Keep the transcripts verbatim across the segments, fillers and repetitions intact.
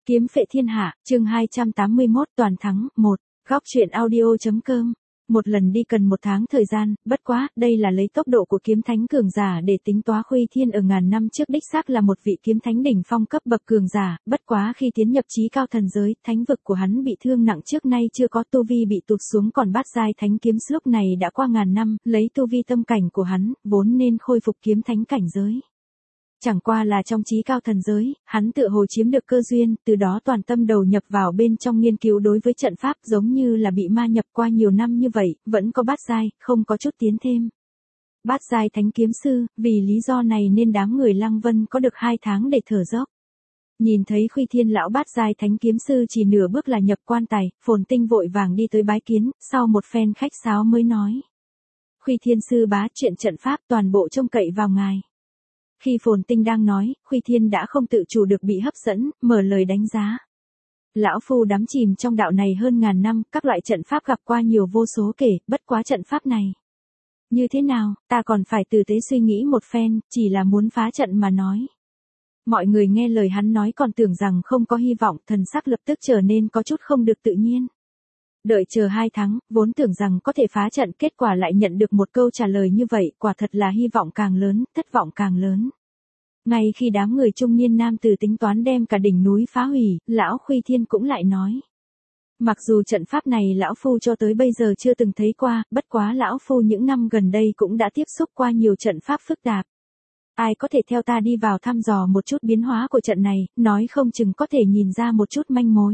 Kiếm phệ thiên hạ, chương hai trăm tám mươi mốt toàn thắng, một. Góc truyện audio.com. Một lần đi cần một tháng thời gian, bất quá, đây là lấy tốc độ của kiếm thánh cường giả để tính toán. Khuy Thiên ở ngàn năm trước đích xác là một vị kiếm thánh đỉnh phong cấp bậc cường giả, bất quá khi tiến nhập chí cao thần giới, thánh vực của hắn bị thương nặng trước nay chưa có, tu vi bị tụt xuống, còn bát giai thánh kiếm lúc này đã qua ngàn năm, lấy tu vi tâm cảnh của hắn, vốn nên khôi phục kiếm thánh cảnh giới. Chẳng qua là trong chí cao thần giới, hắn tựa hồ chiếm được cơ duyên, từ đó toàn tâm đầu nhập vào bên trong nghiên cứu đối với trận pháp, giống như là bị ma nhập qua nhiều năm như vậy, vẫn có bát giai, không có chút tiến thêm. Bát giai thánh kiếm sư, vì lý do này nên đám người Lăng Vân có được hai tháng để thở dốc. Nhìn thấy Khuy Thiên lão bát giai thánh kiếm sư chỉ nửa bước là nhập quan tài, Phồn Tinh vội vàng đi tới bái kiến, sau một phen khách sáo mới nói: Khuy Thiên sư bá, chuyện trận pháp toàn bộ trông cậy vào ngài. Khi Phồn Tinh đang nói, Khuy Thiên đã không tự chủ được bị hấp dẫn, mở lời đánh giá. Lão phu đắm chìm trong đạo này hơn ngàn năm, các loại trận pháp gặp qua nhiều vô số kể, bất quá trận pháp này. Như thế nào, ta còn phải tử tế suy nghĩ một phen, chỉ là muốn phá trận mà nói. Mọi người nghe lời hắn nói còn tưởng rằng không có hy vọng, thần sắc lập tức trở nên có chút không được tự nhiên. Đợi chờ hai tháng, vốn tưởng rằng có thể phá trận, kết quả lại nhận được một câu trả lời như vậy, quả thật là hy vọng càng lớn, thất vọng càng lớn. Ngay khi đám người trung niên nam tử tính toán đem cả đỉnh núi phá hủy, lão Khuy Thiên cũng lại nói: Mặc dù trận pháp này lão phu cho tới bây giờ chưa từng thấy qua, bất quá lão phu những năm gần đây cũng đã tiếp xúc qua nhiều trận pháp phức tạp. Ai có thể theo ta đi vào thăm dò một chút biến hóa của trận này, nói không chừng có thể nhìn ra một chút manh mối.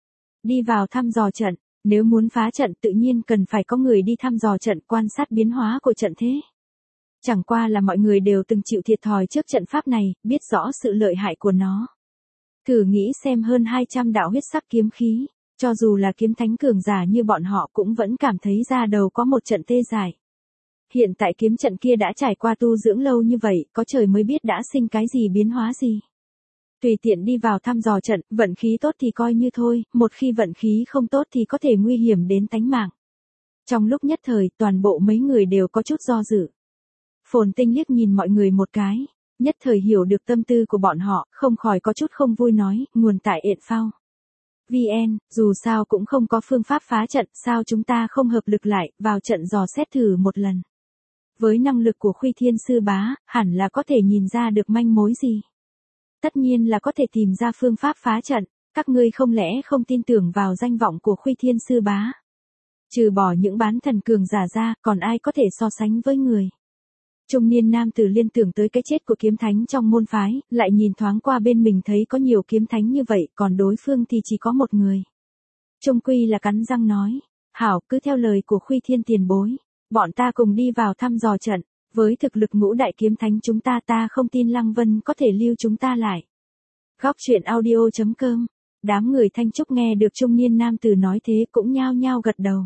Đi vào thăm dò trận. Nếu muốn phá trận tự nhiên cần phải có người đi thăm dò trận, quan sát biến hóa của trận thế. Chẳng qua là mọi người đều từng chịu thiệt thòi trước trận pháp này, biết rõ sự lợi hại của nó. Thử nghĩ xem, hơn hai trăm đạo huyết sắc kiếm khí, cho dù là kiếm thánh cường giả như bọn họ cũng vẫn cảm thấy da đầu có một trận tê dại. Hiện tại kiếm trận kia đã trải qua tu dưỡng lâu như vậy, có trời mới biết đã sinh cái gì biến hóa gì. Tùy tiện đi vào thăm dò trận, vận khí tốt thì coi như thôi, một khi vận khí không tốt thì có thể nguy hiểm đến tánh mạng. Trong lúc nhất thời, toàn bộ mấy người đều có chút do dự. Phồn Tinh liếc nhìn mọi người một cái, nhất thời hiểu được tâm tư của bọn họ, không khỏi có chút không vui nói: nguồn tại ện phao. vê en, dù sao cũng không có phương pháp phá trận, sao chúng ta không hợp lực lại, vào trận dò xét thử một lần. Với năng lực của Khuy Thiên sư bá, hẳn là có thể nhìn ra được manh mối gì. Tất nhiên là có thể tìm ra phương pháp phá trận, các ngươi không lẽ không tin tưởng vào danh vọng của Khuy Thiên sư bá? Trừ bỏ những bán thần cường giả ra, còn ai có thể so sánh với người? Trung niên nam tử liên tưởng tới cái chết của kiếm thánh trong môn phái, lại nhìn thoáng qua bên mình thấy có nhiều kiếm thánh như vậy, còn đối phương thì chỉ có một người. Trung quy là cắn răng nói: hảo, cứ theo lời của Khuy Thiên tiền bối, bọn ta cùng đi vào thăm dò trận. Với thực lực ngũ đại kiếm thánh chúng ta ta không tin Lăng Vân có thể lưu chúng ta lại. Góc truyện audio.com. Đám người Thanh Trúc nghe được trung niên nam tử nói thế cũng nhao nhao gật đầu.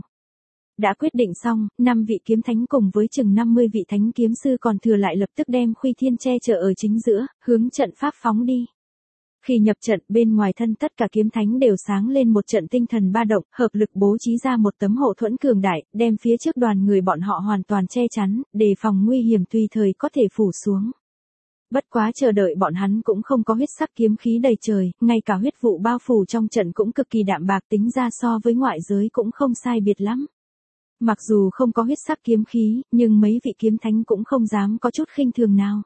Đã quyết định xong, năm vị kiếm thánh cùng với chừng năm mươi vị thánh kiếm sư còn thừa lại lập tức đem Khuy Thiên che chở ở chính giữa, hướng trận pháp phóng đi. Khi nhập trận, bên ngoài thân tất cả kiếm thánh đều sáng lên một trận tinh thần ba động, hợp lực bố trí ra một tấm hộ thuẫn cường đại, đem phía trước đoàn người bọn họ hoàn toàn che chắn, đề phòng nguy hiểm tùy thời có thể phủ xuống. Bất quá chờ đợi bọn hắn cũng không có huyết sắc kiếm khí đầy trời, ngay cả huyết vụ bao phủ trong trận cũng cực kỳ đạm bạc, tính ra so với ngoại giới cũng không sai biệt lắm. Mặc dù không có huyết sắc kiếm khí, nhưng mấy vị kiếm thánh cũng không dám có chút khinh thường nào.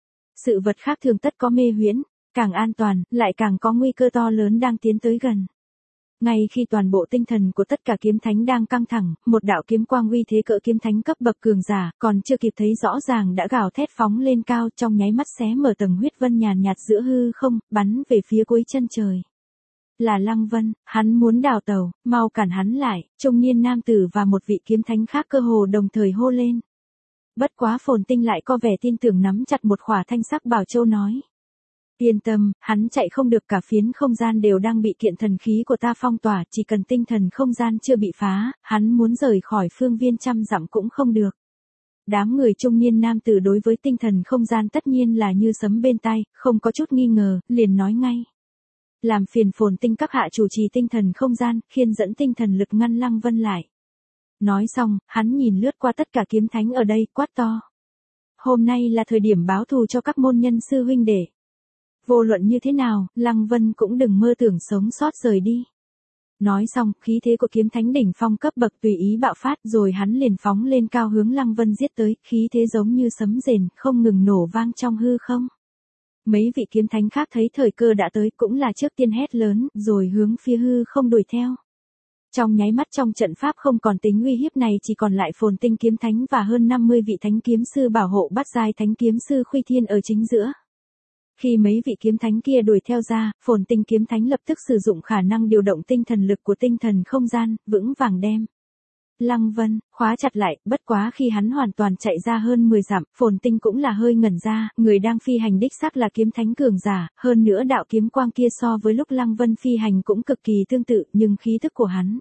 Sự vật khác thường tất có mê huyễn. Càng an toàn, lại càng có nguy cơ to lớn đang tiến tới gần. Ngay khi toàn bộ tinh thần của tất cả kiếm thánh đang căng thẳng, một đạo kiếm quang uy thế cỡ kiếm thánh cấp bậc cường giả, còn chưa kịp thấy rõ ràng đã gào thét phóng lên cao, trong nháy mắt xé mở tầng huyết vân nhàn nhạt giữa hư không, bắn về phía cuối chân trời. Là Lăng Vân, hắn muốn đào tàu, mau cản hắn lại, trung niên nam tử và một vị kiếm thánh khác cơ hồ đồng thời hô lên. Bất quá Phồn Tinh lại có vẻ tin tưởng, nắm chặt một khỏa thanh sắc bảo châu nói: Yên tâm, hắn chạy không được, cả phiến không gian đều đang bị kiện thần khí của ta phong tỏa, chỉ cần tinh thần không gian chưa bị phá, hắn muốn rời khỏi phương viên trăm dặm cũng không được. Đám người trung niên nam tử đối với tinh thần không gian tất nhiên là như sấm bên tai, không có chút nghi ngờ, liền nói ngay: Làm phiền Phồn Tinh các hạ chủ trì tinh thần không gian, khiên dẫn tinh thần lực ngăn Lăng Vân lại. Nói xong, hắn nhìn lướt qua tất cả kiếm thánh ở đây, quát to: Hôm nay là thời điểm báo thù cho các môn nhân sư huynh đệ. Vô luận như thế nào, Lăng Vân cũng đừng mơ tưởng sống sót rời đi. Nói xong, khí thế của kiếm thánh đỉnh phong cấp bậc tùy ý bạo phát rồi hắn liền phóng lên cao hướng Lăng Vân giết tới, khí thế giống như sấm rền, không ngừng nổ vang trong hư không. Mấy vị kiếm thánh khác thấy thời cơ đã tới cũng là trước tiên hét lớn, rồi hướng phía hư không đuổi theo. Trong nháy mắt trong trận pháp không còn tính uy hiếp này chỉ còn lại Phồn Tinh kiếm thánh và hơn năm mươi vị thánh kiếm sư bảo hộ bắt giai thánh kiếm sư Khuy Thiên ở chính giữa. Khi mấy vị kiếm thánh kia đuổi theo ra, Phồn Tinh kiếm thánh lập tức sử dụng khả năng điều động tinh thần lực của tinh thần không gian, vững vàng đem Lăng Vân khóa chặt lại, bất quá khi hắn hoàn toàn chạy ra hơn mười dặm, Phồn Tinh cũng là hơi ngẩn ra, người đang phi hành đích xác là kiếm thánh cường giả, hơn nữa đạo kiếm quang kia so với lúc Lăng Vân phi hành cũng cực kỳ tương tự, nhưng khí thức của hắn.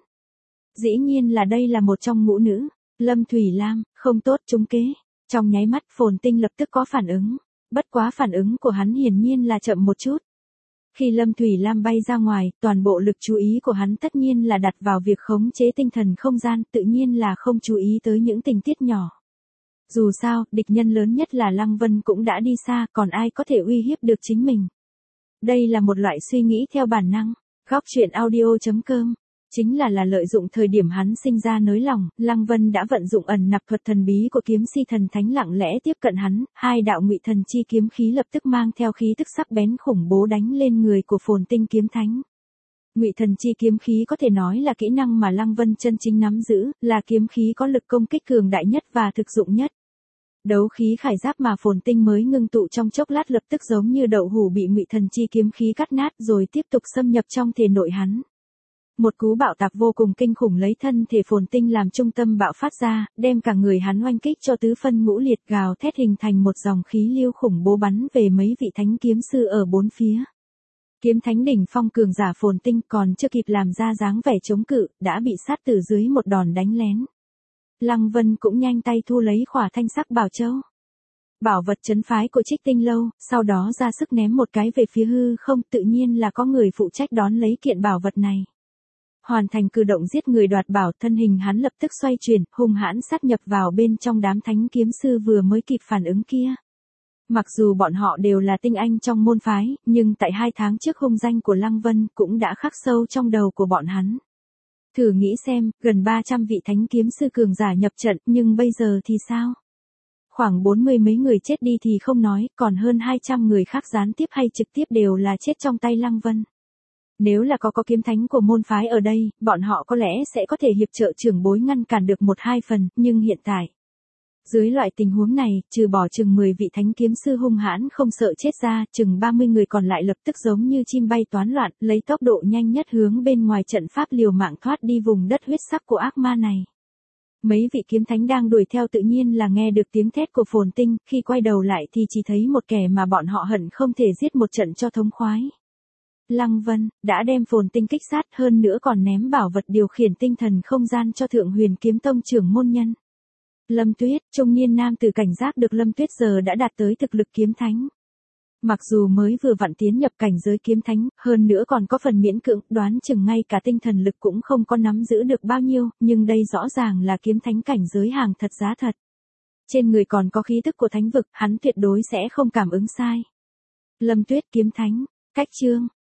Dĩ nhiên là đây là một trong ngũ nữ, Lâm Thủy Lam, không tốt trúng kế. Trong nháy mắt Phồn Tinh lập tức có phản ứng, bất quá phản ứng của hắn hiển nhiên là chậm một chút. Khi Lâm Thủy Lam bay ra ngoài, toàn bộ lực chú ý của hắn tất nhiên là đặt vào việc khống chế tinh thần không gian, tự nhiên là không chú ý tới những tình tiết nhỏ. Dù sao, địch nhân lớn nhất là Lăng Vân cũng đã đi xa, còn ai có thể uy hiếp được chính mình. Đây là một loại suy nghĩ theo bản năng. Góc truyện audio chấm com chính là là lợi dụng thời điểm hắn sinh ra nới lòng, Lăng Vân đã vận dụng ẩn nặc thuật thần bí của kiếm si thần thánh lặng lẽ tiếp cận hắn, hai đạo ngụy thần chi kiếm khí lập tức mang theo khí tức sắc bén khủng bố đánh lên người của Phồn Tinh kiếm thánh. Ngụy thần chi kiếm khí có thể nói là kỹ năng mà Lăng Vân chân chính nắm giữ, là kiếm khí có lực công kích cường đại nhất và thực dụng nhất. Đấu khí khải giáp mà Phồn Tinh mới ngưng tụ trong chốc lát lập tức giống như đậu hũ bị ngụy thần chi kiếm khí cắt nát rồi tiếp tục xâm nhập trong thể nội hắn. Một cú bạo tạc vô cùng kinh khủng lấy thân thể Phồn Tinh làm trung tâm bạo phát ra, đem cả người hắn oanh kích cho tứ phân ngũ liệt gào thét hình thành một dòng khí lưu khủng bố bắn về mấy vị thánh kiếm sư ở bốn phía. Kiếm thánh đỉnh phong cường giả Phồn Tinh còn chưa kịp làm ra dáng vẻ chống cự, đã bị sát tử dưới một đòn đánh lén. Lăng Vân cũng nhanh tay thu lấy khỏa thanh sắc bảo châu. Bảo vật trấn phái của Trích Tinh Lâu, sau đó ra sức ném một cái về phía hư không, tự nhiên là có người phụ trách đón lấy kiện bảo vật này. Hoàn thành cử động giết người đoạt bảo, thân hình hắn lập tức xoay chuyển, hung hãn sát nhập vào bên trong đám thánh kiếm sư vừa mới kịp phản ứng kia. Mặc dù bọn họ đều là tinh anh trong môn phái, nhưng tại hai tháng trước hung danh của Lăng Vân cũng đã khắc sâu trong đầu của bọn hắn. Thử nghĩ xem, gần ba trăm vị thánh kiếm sư cường giả nhập trận, nhưng bây giờ thì sao? Khoảng bốn mươi mấy người chết đi thì không nói, còn hơn hai trăm người khác gián tiếp hay trực tiếp đều là chết trong tay Lăng Vân. Nếu là có có kiếm thánh của môn phái ở đây, bọn họ có lẽ sẽ có thể hiệp trợ trưởng bối ngăn cản được một hai phần, nhưng hiện tại. Dưới loại tình huống này, trừ bỏ chừng mười vị thánh kiếm sư hung hãn không sợ chết ra, chừng ba mươi người còn lại lập tức giống như chim bay toán loạn, lấy tốc độ nhanh nhất hướng bên ngoài trận pháp liều mạng thoát đi vùng đất huyết sắc của ác ma này. Mấy vị kiếm thánh đang đuổi theo tự nhiên là nghe được tiếng thét của Phồn Tinh, khi quay đầu lại thì chỉ thấy một kẻ mà bọn họ hận không thể giết một trận cho thống khoái. Lăng Vân đã đem Phồn Tinh kích sát, hơn nữa còn ném bảo vật điều khiển tinh thần không gian cho Thượng Huyền Kiếm Tông trưởng môn nhân. Lâm Tuyết, trung niên nam tử cảnh giác được Lâm Tuyết giờ đã đạt tới thực lực kiếm thánh. Mặc dù mới vừa vặn tiến nhập cảnh giới kiếm thánh, hơn nữa còn có phần miễn cưỡng, đoán chừng ngay cả tinh thần lực cũng không có nắm giữ được bao nhiêu, nhưng đây rõ ràng là kiếm thánh cảnh giới hàng thật giá thật. Trên người còn có khí tức của thánh vực, hắn tuyệt đối sẽ không cảm ứng sai. Lâm Tuyết kiếm thánh, cách chương.